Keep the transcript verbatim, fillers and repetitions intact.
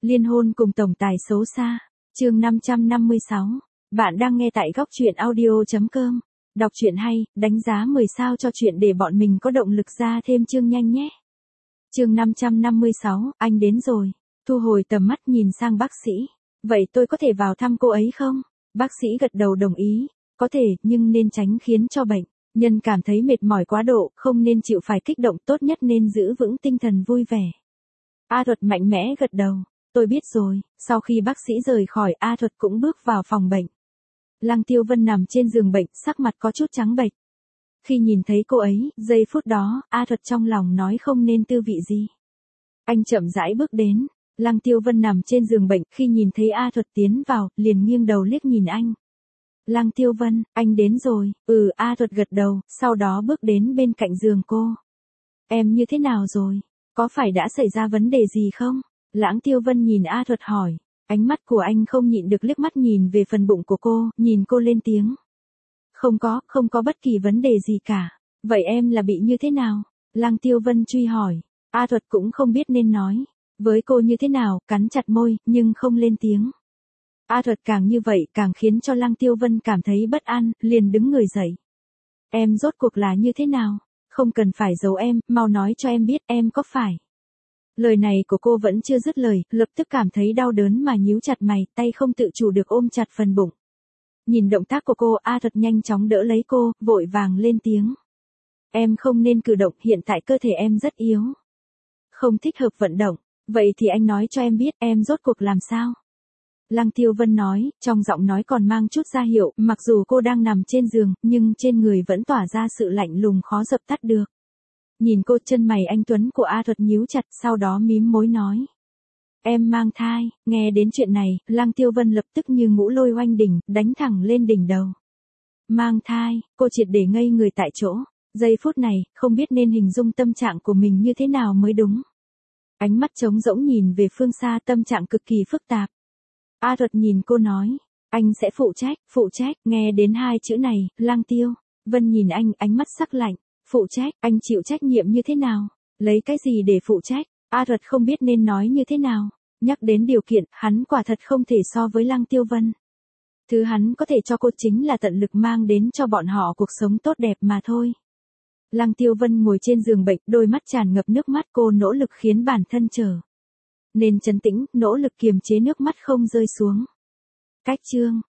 Liên hôn cùng tổng tài xấu xa. Chương năm trăm năm mươi sáu. Bạn đang nghe tại góc truyện audio chấm com. Đọc truyện hay, đánh giá mười sao cho chuyện để bọn mình có động lực ra thêm chương nhanh nhé. Chương năm trăm năm mươi sáu, anh đến rồi. Thu hồi tầm mắt nhìn sang bác sĩ. Vậy tôi có thể vào thăm cô ấy không? Bác sĩ gật đầu đồng ý. Có thể, nhưng nên tránh khiến cho bệnh nhân cảm thấy mệt mỏi quá độ, không nên chịu phải kích động, tốt nhất nên giữ vững tinh thần vui vẻ. A Thuật mạnh mẽ gật đầu. Tôi biết rồi. Sau khi bác sĩ rời khỏi, A Thuật cũng bước vào phòng bệnh. Lăng Tiêu Vân nằm trên giường bệnh, sắc mặt có chút trắng bệch. Khi nhìn thấy cô ấy, giây phút đó, A Thuật trong lòng nói không nên tư vị gì. Anh chậm rãi bước đến. Lăng Tiêu Vân nằm trên giường bệnh, khi nhìn thấy A Thuật tiến vào, liền nghiêng đầu liếc nhìn anh. Lăng Tiêu Vân, anh đến rồi. Ừ, A Thuật gật đầu, sau đó bước đến bên cạnh giường cô. Em như thế nào rồi? Có phải đã xảy ra vấn đề gì không? Lăng Tiêu Vân nhìn A Thuật hỏi. Ánh mắt của anh không nhịn được liếc mắt nhìn về phần bụng của cô, nhìn cô lên tiếng. Không có, không có bất kỳ vấn đề gì cả. Vậy em là bị như thế nào? Lăng Tiêu Vân truy hỏi. A Thuật cũng không biết nên nói với cô như thế nào, cắn chặt môi, nhưng không lên tiếng. A Thuật càng như vậy càng khiến cho Lăng Tiêu Vân cảm thấy bất an, liền đứng người dậy. Em rốt cuộc là như thế nào? Không cần phải giấu em, mau nói cho em biết em có phải. Lời này của cô vẫn chưa dứt lời, lập tức cảm thấy đau đớn mà nhíu chặt mày, tay không tự chủ được ôm chặt phần bụng. Nhìn động tác của cô, A Thuật nhanh chóng đỡ lấy cô, vội vàng lên tiếng. Em không nên cử động, hiện tại cơ thể em rất yếu. Không thích hợp vận động, vậy thì anh nói cho em biết em rốt cuộc làm sao? Lăng Tiêu Vân nói, trong giọng nói còn mang chút ra hiệu, mặc dù cô đang nằm trên giường, nhưng trên người vẫn tỏa ra sự lạnh lùng khó dập tắt được. Nhìn cô, chân mày anh tuấn của A Thuật nhíu chặt, sau đó mím môi nói. Em mang thai. Nghe đến chuyện này, Lăng Tiêu Vân lập tức như ngũ lôi oanh đỉnh, đánh thẳng lên đỉnh đầu. Mang thai, cô triệt để ngây người tại chỗ. Giây phút này, không biết nên hình dung tâm trạng của mình như thế nào mới đúng. Ánh mắt trống rỗng nhìn về phương xa, tâm trạng cực kỳ phức tạp. A Thuật nhìn cô nói. Anh sẽ phụ trách, phụ trách. Nghe đến hai chữ này, Lăng Tiêu Vân nhìn anh, ánh mắt sắc lạnh. Phụ trách, anh chịu trách nhiệm như thế nào? Lấy cái gì để phụ trách? A Thuật không biết nên nói như thế nào. Nhắc đến điều kiện, hắn quả thật không thể so với Lăng Tiêu Vân. Thứ hắn có thể cho cô chính là tận lực mang đến cho bọn họ cuộc sống tốt đẹp mà thôi. Lăng Tiêu Vân ngồi trên giường bệnh, đôi mắt tràn ngập nước mắt, cô nỗ lực khiến bản thân trở nên trấn tĩnh, nỗ lực kiềm chế nước mắt không rơi xuống. Cách chương